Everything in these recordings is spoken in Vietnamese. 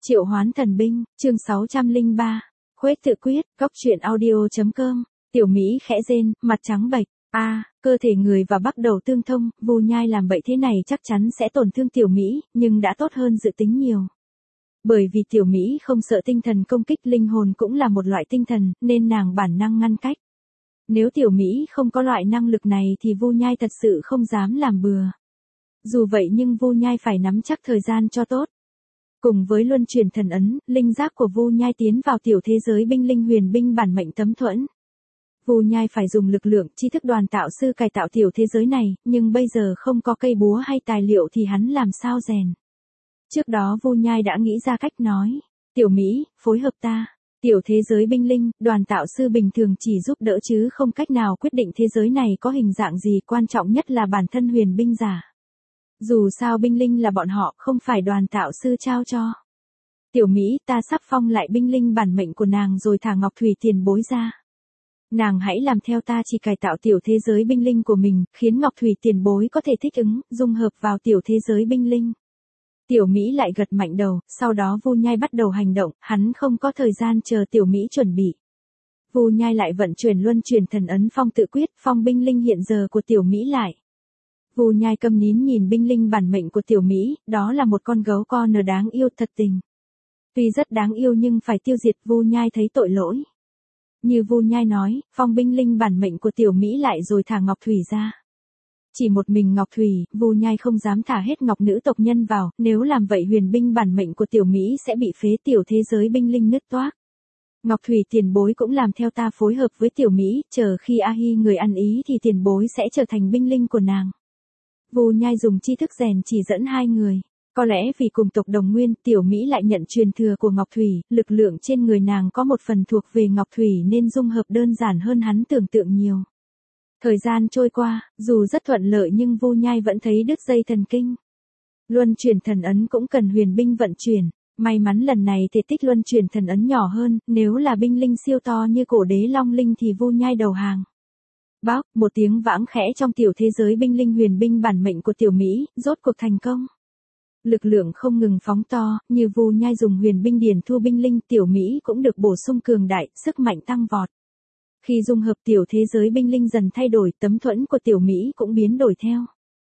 Triệu hoán thần binh, chương 603. Khuếch tự quyết, góc truyện audio.com. Tiểu Mỹ khẽ rên, mặt trắng bệch. Cơ thể người và bắt đầu tương thông, Vu Nhai làm bậy thế này chắc chắn sẽ tổn thương Tiểu Mỹ, nhưng đã tốt hơn dự tính nhiều. Bởi vì Tiểu Mỹ không sợ tinh thần công kích, linh hồn cũng là một loại tinh thần, nên nàng bản năng ngăn cách. Nếu Tiểu Mỹ không có loại năng lực này thì Vu Nhai thật sự không dám làm bừa. Dù vậy nhưng Vu Nhai phải nắm chắc thời gian cho tốt. Cùng với luân chuyển thần ấn, linh giác của Vu Nhai tiến vào tiểu thế giới binh linh huyền binh bản mệnh tấm thuẫn. Vu Nhai phải dùng lực lượng tri thức đoàn tạo sư cải tạo tiểu thế giới này, nhưng bây giờ không có cây búa hay tài liệu thì hắn làm sao rèn. Trước đó Vu Nhai đã nghĩ ra cách nói, Tiểu Mỹ, phối hợp ta. Tiểu thế giới binh linh, đoàn tạo sư bình thường chỉ giúp đỡ chứ không cách nào quyết định thế giới này có hình dạng gì, quan trọng nhất là bản thân huyền binh giả. Dù sao binh linh là bọn họ, không phải đoàn tạo sư trao cho. Tiểu Mỹ, ta sắp phong lại binh linh bản mệnh của nàng rồi thả Ngọc Thủy tiền bối ra. Nàng hãy làm theo ta, chỉ cải tạo tiểu thế giới binh linh của mình, khiến Ngọc Thủy tiền bối có thể thích ứng, dung hợp vào tiểu thế giới binh linh. Tiểu Mỹ lại gật mạnh đầu, sau đó Vu Nhai bắt đầu hành động, hắn không có thời gian chờ Tiểu Mỹ chuẩn bị. Vu Nhai lại vận chuyển luân chuyển thần ấn phong tự quyết, phong binh linh hiện giờ của Tiểu Mỹ lại. Vu Nhai câm nín nhìn binh linh bản mệnh của Tiểu Mỹ, đó là một con gấu con đáng yêu thật tình. Tuy rất đáng yêu nhưng phải tiêu diệt, Vu Nhai thấy tội lỗi. Như Vu Nhai nói, phong binh linh bản mệnh của Tiểu Mỹ lại rồi thả Ngọc Thủy ra. Chỉ một mình Ngọc Thủy, Vu Nhai không dám thả hết Ngọc nữ tộc nhân vào, nếu làm vậy huyền binh bản mệnh của Tiểu Mỹ sẽ bị phế, tiểu thế giới binh linh nứt toác. Ngọc Thủy tiền bối cũng làm theo ta, phối hợp với Tiểu Mỹ, chờ khi A Hi người ăn ý thì tiền bối sẽ trở thành binh linh của nàng. Vu Nhai dùng tri thức rèn chỉ dẫn hai người. Có lẽ vì cùng tộc đồng nguyên, Tiểu Mỹ lại nhận truyền thừa của Ngọc Thủy, lực lượng trên người nàng có một phần thuộc về Ngọc Thủy nên dung hợp đơn giản hơn hắn tưởng tượng nhiều. Thời gian trôi qua, dù rất thuận lợi nhưng Vu Nhai vẫn thấy đứt dây thần kinh. Luân chuyển thần ấn cũng cần huyền binh vận chuyển. May mắn lần này thể tích luân chuyển thần ấn nhỏ hơn, nếu là binh linh siêu to như cổ đế long linh thì Vu Nhai đầu hàng. Bác, một tiếng vãng khẽ trong tiểu thế giới binh linh huyền binh bản mệnh của Tiểu Mỹ, rốt cuộc thành công. Lực lượng không ngừng phóng to, như Vu Nhai dùng huyền binh điền thu binh linh, Tiểu Mỹ cũng được bổ sung cường đại, sức mạnh tăng vọt. Khi dung hợp tiểu thế giới binh linh dần thay đổi, tấm thuẫn của Tiểu Mỹ cũng biến đổi theo.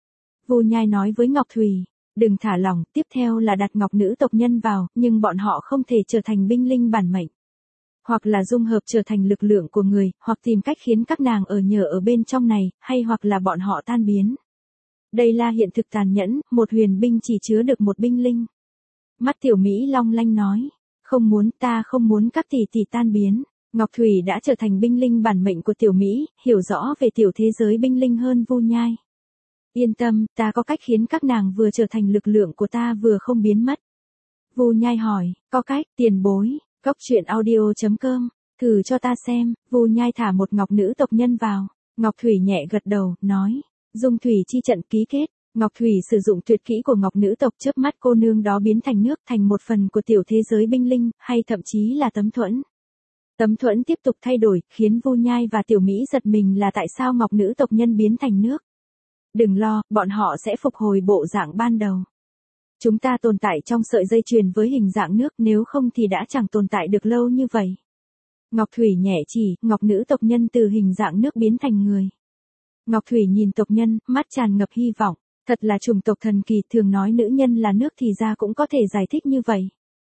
Vu Nhai nói với Ngọc Thủy, đừng thả lỏng, tiếp theo là đặt Ngọc nữ tộc nhân vào, nhưng bọn họ không thể trở thành binh linh bản mệnh. Hoặc là dung hợp trở thành lực lượng của người, hoặc tìm cách khiến các nàng ở nhờ ở bên trong này, hay hoặc là bọn họ tan biến. Đây là hiện thực tàn nhẫn, một huyền binh chỉ chứa được một binh linh. Mắt Tiểu Mỹ long lanh nói, không muốn, ta không muốn các tỷ tỷ tan biến. Ngọc Thủy đã trở thành binh linh bản mệnh của Tiểu Mỹ, hiểu rõ về tiểu thế giới binh linh hơn Vu Nhai. Yên tâm, ta có cách khiến các nàng vừa trở thành lực lượng của ta vừa không biến mất. Vu Nhai hỏi, có cách, tiền bối. Góc truyện audio.com, thử cho ta xem. Vu Nhai thả một Ngọc nữ tộc nhân vào. Ngọc Thủy nhẹ gật đầu, nói, dung thủy chi trận ký kết. Ngọc Thủy sử dụng tuyệt kỹ của Ngọc nữ tộc, chớp mắt cô nương đó biến thành nước, thành một phần của tiểu thế giới binh linh, hay thậm chí là tấm thuẫn. Tấm thuẫn tiếp tục thay đổi, khiến Vu Nhai và Tiểu Mỹ giật mình là tại sao Ngọc nữ tộc nhân biến thành nước. Đừng lo, bọn họ sẽ phục hồi bộ dạng ban đầu. Chúng ta tồn tại trong sợi dây chuyền với hình dạng nước, nếu không thì đã chẳng tồn tại được lâu như vậy. Ngọc Thủy nhẹ chỉ, Ngọc nữ tộc nhân từ hình dạng nước biến thành người. Ngọc Thủy nhìn tộc nhân, mắt tràn ngập hy vọng, thật là chủng tộc thần kỳ, thường nói nữ nhân là nước thì ra cũng có thể giải thích như vậy.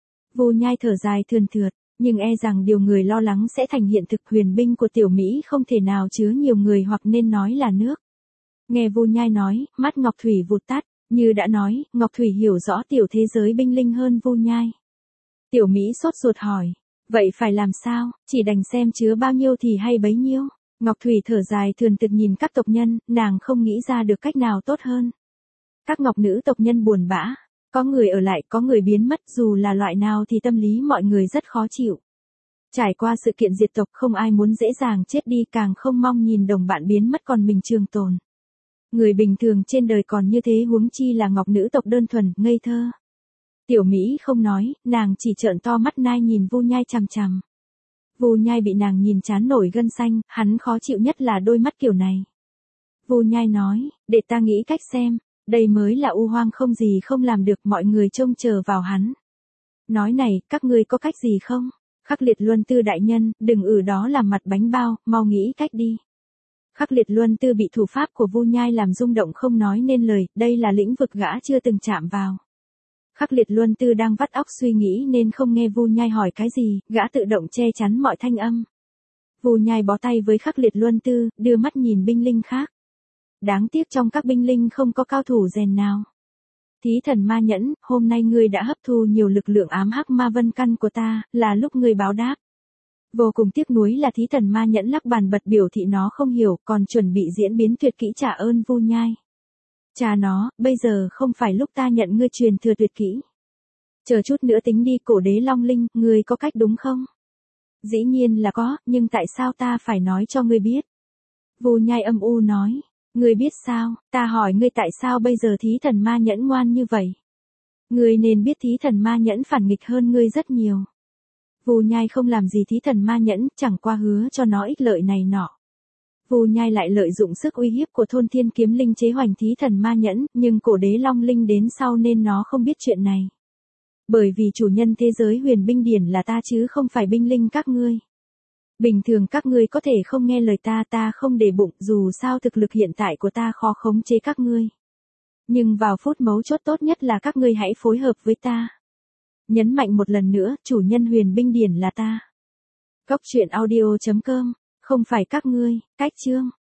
Vu Nhai thở dài thườn thượt, nhưng e rằng điều người lo lắng sẽ thành hiện thực, huyền binh của Tiểu Mỹ không thể nào chứa nhiều người, hoặc nên nói là nước. Nghe Vu Nhai nói, mắt Ngọc Thủy vụt tắt. Như đã nói, Ngọc Thủy hiểu rõ tiểu thế giới binh linh hơn Vu Nhai. Tiểu Mỹ sốt ruột hỏi, vậy phải làm sao, chỉ đành xem chứa bao nhiêu thì hay bấy nhiêu. Ngọc Thủy thở dài thườn thượt nhìn các tộc nhân, nàng không nghĩ ra được cách nào tốt hơn. Các Ngọc nữ tộc nhân buồn bã, có người ở lại, có người biến mất, dù là loại nào thì tâm lý mọi người rất khó chịu. Trải qua sự kiện diệt tộc, không ai muốn dễ dàng chết đi, càng không mong nhìn đồng bạn biến mất còn mình trường tồn. Người bình thường trên đời còn như thế, huống chi là Ngọc nữ tộc đơn thuần, ngây thơ. Tiểu Mỹ không nói, nàng chỉ trợn to mắt nai nhìn Vu Nhai chằm chằm. Vu Nhai bị nàng nhìn trán nổi gân xanh, hắn khó chịu nhất là đôi mắt kiểu này. Vu Nhai nói, để ta nghĩ cách xem, đây mới là U Hoang không gì không làm được, mọi người trông chờ vào hắn. Nói này, các ngươi có cách gì không? Khắc Liệt Luân Tư đại nhân, đừng ở đó làm mặt bánh bao, mau nghĩ cách đi. Khắc Liệt Luân Tư bị thủ pháp của Vu Nhai làm rung động không nói nên lời, đây là lĩnh vực gã chưa từng chạm vào. Khắc Liệt Luân Tư đang vắt óc suy nghĩ nên không nghe Vu Nhai hỏi cái gì, gã tự động che chắn mọi thanh âm. Vu Nhai bó tay với Khắc Liệt Luân Tư, đưa mắt nhìn binh linh khác. Đáng tiếc trong các binh linh không có cao thủ rèn nào. Thí thần ma nhẫn, hôm nay ngươi đã hấp thu nhiều lực lượng ám hắc ma vân căn của ta, là lúc ngươi báo đáp. Vô cùng tiếc nuối là thí thần ma nhẫn lắc bàn bật biểu thị nó không hiểu, còn chuẩn bị diễn biến tuyệt kỹ trả ơn Vu Nhai. Cha nó, bây giờ không phải lúc ta nhận ngươi truyền thừa tuyệt kỹ. Chờ chút nữa tính đi. Cổ đế Long Linh, ngươi có cách đúng không? Dĩ nhiên là có, nhưng tại sao ta phải nói cho ngươi biết? Vu Nhai âm u nói. Ngươi biết sao, ta hỏi ngươi tại sao bây giờ thí thần ma nhẫn ngoan như vậy? Ngươi nên biết thí thần ma nhẫn phản nghịch hơn ngươi rất nhiều. Vu Nhai không làm gì thí thần ma nhẫn, chẳng qua hứa cho nó ích lợi này nọ. Vu Nhai lại lợi dụng sức uy hiếp của thôn thiên kiếm linh chế hoành thí thần ma nhẫn, nhưng cổ đế Long Linh đến sau nên nó không biết chuyện này. Bởi vì chủ nhân thế giới huyền binh điển là ta chứ không phải binh linh các ngươi. Bình thường các ngươi có thể không nghe lời ta không để bụng, dù sao thực lực hiện tại của ta khó khống chế các ngươi. Nhưng vào phút mấu chốt tốt nhất là các ngươi hãy phối hợp với ta. Nhấn mạnh một lần nữa, chủ nhân huyền binh điển là ta. Cốc truyện audio.com, không phải các ngươi. Cách chương